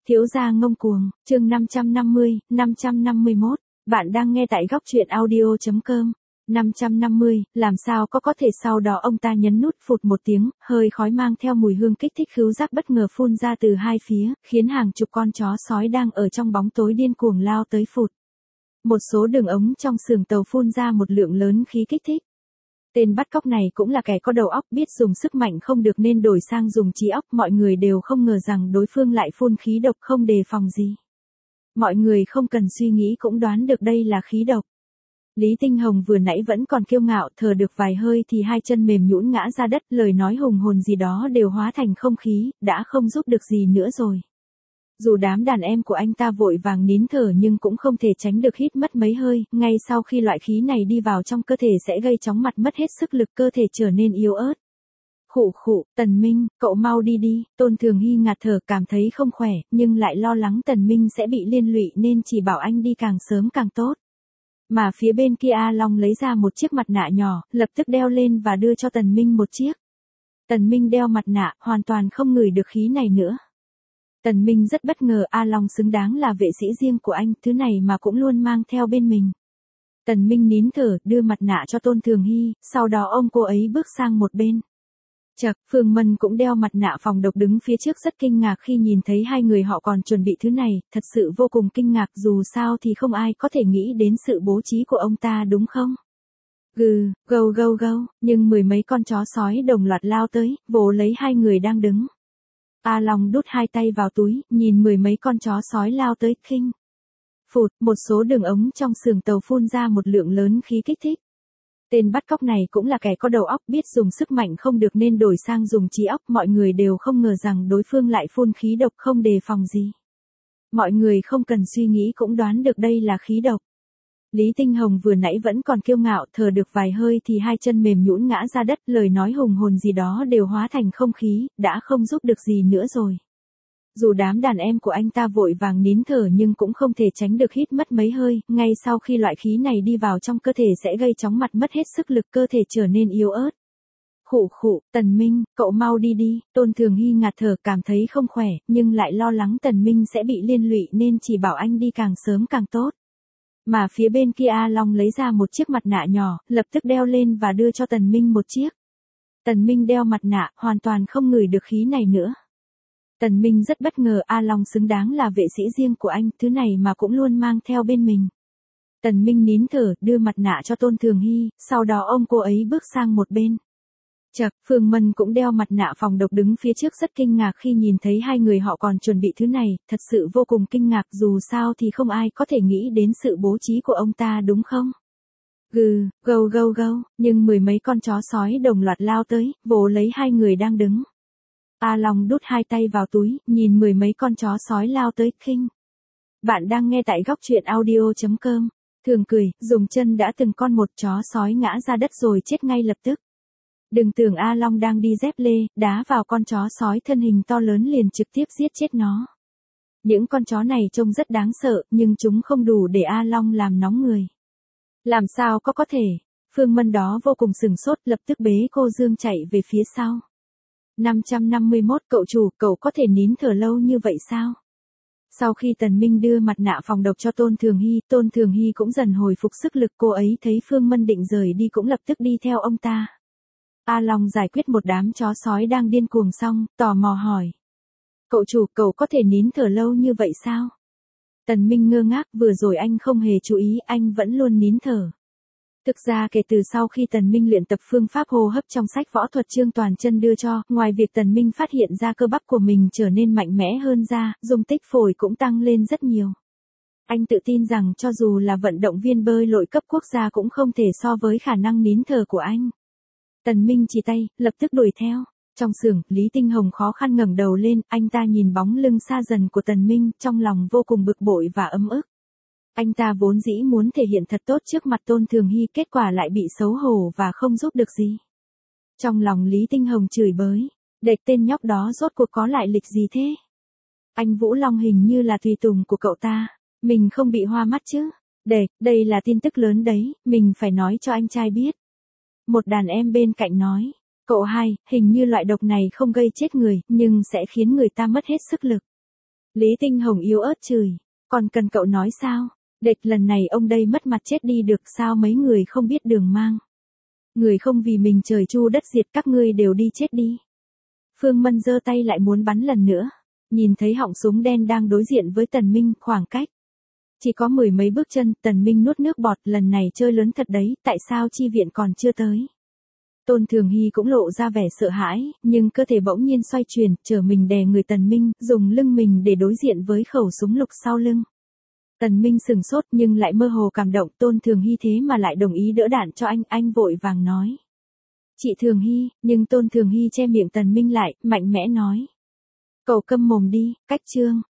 Thiếu gia ngông cuồng, chương 551, bạn đang nghe tại góc truyện audio.com. 550, làm sao có thể sau đó ông ta nhấn nút phụt một tiếng, hơi khói mang theo mùi hương kích thích khứu giác bất ngờ phun ra từ hai phía, khiến hàng chục con chó sói đang ở trong bóng tối điên cuồng lao tới phụt. Một số đường ống trong xưởng tàu phun ra một lượng lớn khí kích thích. Tên bắt cóc này cũng là kẻ có đầu óc, biết dùng sức mạnh không được nên đổi sang dùng trí óc, mọi người đều không ngờ rằng đối phương lại phun khí độc không đề phòng gì. Mọi người không cần suy nghĩ cũng đoán được đây là khí độc. Lý Tinh Hồng vừa nãy vẫn còn kiêu ngạo, thở được vài hơi thì hai chân mềm nhũn ngã ra đất, lời nói hùng hồn gì đó đều hóa thành không khí, đã không giúp được gì nữa rồi. Dù đám đàn em của anh ta vội vàng nín thở nhưng cũng không thể tránh được hít mất mấy hơi, ngay sau khi loại khí này đi vào trong cơ thể sẽ gây chóng mặt, mất hết sức lực, cơ thể trở nên yếu ớt. Khụ khụ, Tần Minh, cậu mau đi đi. Tôn Thường Hy ngạt thở, cảm thấy không khỏe, nhưng lại lo lắng Tần Minh sẽ bị liên lụy nên chỉ bảo anh đi càng sớm càng tốt. Mà phía bên kia A Long lấy ra một chiếc mặt nạ nhỏ, lập tức đeo lên và đưa cho Tần Minh một chiếc. Tần Minh đeo mặt nạ, hoàn toàn không ngửi được khí này nữa. Tần Minh rất bất ngờ, A Long xứng đáng là vệ sĩ riêng của anh, thứ này mà cũng luôn mang theo bên mình. Tần Minh nín thở, đưa mặt nạ cho Tôn Thường Hy, sau đó ôm cô ấy bước sang một bên. Chậc, Phương Mân cũng đeo mặt nạ phòng độc đứng phía trước rất kinh ngạc khi nhìn thấy hai người họ còn chuẩn bị thứ này, thật sự vô cùng kinh ngạc, dù sao thì không ai có thể nghĩ đến sự bố trí của ông ta đúng không? Gừ, gâu gâu gâu, nhưng mười mấy con chó sói đồng loạt lao tới, vồ lấy hai người đang đứng. A Long đút hai tay vào túi, nhìn mười mấy con chó sói lao tới, khinh. Phụt, một số đường ống trong xưởng tàu phun ra một lượng lớn khí kích thích. Tên bắt cóc này cũng là kẻ có đầu óc, biết dùng sức mạnh không được nên đổi sang dùng trí óc, mọi người đều không ngờ rằng đối phương lại phun khí độc không đề phòng gì. Mọi người không cần suy nghĩ cũng đoán được đây là khí độc. Lý Tinh Hồng vừa nãy vẫn còn kiêu ngạo, thở được vài hơi thì hai chân mềm nhũn ngã ra đất, lời nói hùng hồn gì đó đều hóa thành không khí, đã không giúp được gì nữa rồi. Dù đám đàn em của anh ta vội vàng nín thở nhưng cũng không thể tránh được hít mất mấy hơi, ngay sau khi loại khí này đi vào trong cơ thể sẽ gây chóng mặt, mất hết sức lực, cơ thể trở nên yếu ớt. Khụ khụ, Tần Minh, cậu mau đi đi. Tôn Thường Hy ngạt thở, cảm thấy không khỏe, nhưng lại lo lắng Tần Minh sẽ bị liên lụy nên chỉ bảo anh đi càng sớm càng tốt. Mà phía bên kia A Long lấy ra một chiếc mặt nạ nhỏ, lập tức đeo lên và đưa cho Tần Minh một chiếc. Tần Minh đeo mặt nạ, hoàn toàn không ngửi được khí này nữa. Tần Minh rất bất ngờ, A Long xứng đáng là vệ sĩ riêng của anh, thứ này mà cũng luôn mang theo bên mình. Tần Minh nín thở, đưa mặt nạ cho Tôn Thường Hy, sau đó ôm cô ấy bước sang một bên. Chậc, Phương Mân cũng đeo mặt nạ phòng độc đứng phía trước rất kinh ngạc khi nhìn thấy hai người họ còn chuẩn bị thứ này, thật sự vô cùng kinh ngạc, dù sao thì không ai có thể nghĩ đến sự bố trí của ông ta đúng không? Gừ, gâu gâu gâu, nhưng mười mấy con chó sói đồng loạt lao tới, vồ lấy hai người đang đứng. A Long đút hai tay vào túi, nhìn mười mấy con chó sói lao tới, khinh. Bạn đang nghe tại góc truyện audio.com. Thường cười, dùng chân đã từng con một chó sói ngã ra đất rồi chết ngay lập tức. Đừng tưởng A Long đang đi dép lê, đá vào con chó sói thân hình to lớn liền trực tiếp giết chết nó. Những con chó này trông rất đáng sợ, nhưng chúng không đủ để A Long làm nóng người. Làm sao có thể? Phương Mân đó vô cùng sửng sốt, lập tức bế cô Dương chạy về phía sau. 551, cậu chủ, cậu có thể nín thở lâu như vậy sao? Sau khi Tần Minh đưa mặt nạ phòng độc cho Tôn Thường Hy cũng dần hồi phục sức lực, cô ấy thấy Phương Mân định rời đi cũng lập tức đi theo ông ta. A Long giải quyết một đám chó sói đang điên cuồng xong, tò mò hỏi. Cậu chủ, cậu có thể nín thở lâu như vậy sao? Tần Minh ngơ ngác, vừa rồi anh không hề chú ý, anh vẫn luôn nín thở. Thực ra kể từ sau khi Tần Minh luyện tập phương pháp hô hấp trong sách võ thuật Trương Toàn Chân đưa cho, ngoài việc Tần Minh phát hiện ra cơ bắp của mình trở nên mạnh mẽ hơn ra, dung tích phổi cũng tăng lên rất nhiều. Anh tự tin rằng cho dù là vận động viên bơi lội cấp quốc gia cũng không thể so với khả năng nín thở của anh. Tần Minh chỉ tay, lập tức đuổi theo. Trong xưởng, Lý Tinh Hồng khó khăn ngẩng đầu lên, anh ta nhìn bóng lưng xa dần của Tần Minh, trong lòng vô cùng bực bội và ấm ức. Anh ta vốn dĩ muốn thể hiện thật tốt trước mặt Tôn Thường Hy, kết quả lại bị xấu hổ và không giúp được gì. Trong lòng Lý Tinh Hồng chửi bới, đệt tên nhóc đó rốt cuộc có lại lịch gì thế? Anh Vũ Long hình như là tùy tùng của cậu ta, mình không bị hoa mắt chứ? Đây là tin tức lớn đấy, mình phải nói cho anh trai biết. Một đàn em bên cạnh nói, cậu hai, hình như loại độc này không gây chết người, nhưng sẽ khiến người ta mất hết sức lực. Lý Tinh Hồng yếu ớt chửi. Còn cần cậu nói sao? Địch lần này ông đây mất mặt chết đi được sao mấy người không biết đường mang. Người không vì mình trời chu đất diệt các ngươi đều đi chết đi. Phương Mân giơ tay lại muốn bắn lần nữa. Nhìn thấy họng súng đen đang đối diện với Tần Minh, khoảng cách chỉ có 10 mấy bước chân, Tần Minh nuốt nước bọt, lần này chơi lớn thật đấy, tại sao chi viện còn chưa tới? Tôn Thường Hy cũng lộ ra vẻ sợ hãi, nhưng cơ thể bỗng nhiên xoay chuyển, trở mình đè người Tần Minh, dùng lưng mình để đối diện với khẩu súng lục sau lưng. Tần Minh sừng sốt nhưng lại mơ hồ cảm động, Tôn Thường Hy thế mà lại đồng ý đỡ đạn cho anh vội vàng nói. Chị Thường Hy, nhưng Tôn Thường Hy che miệng Tần Minh lại, mạnh mẽ nói. Cậu câm mồm đi, cách trương.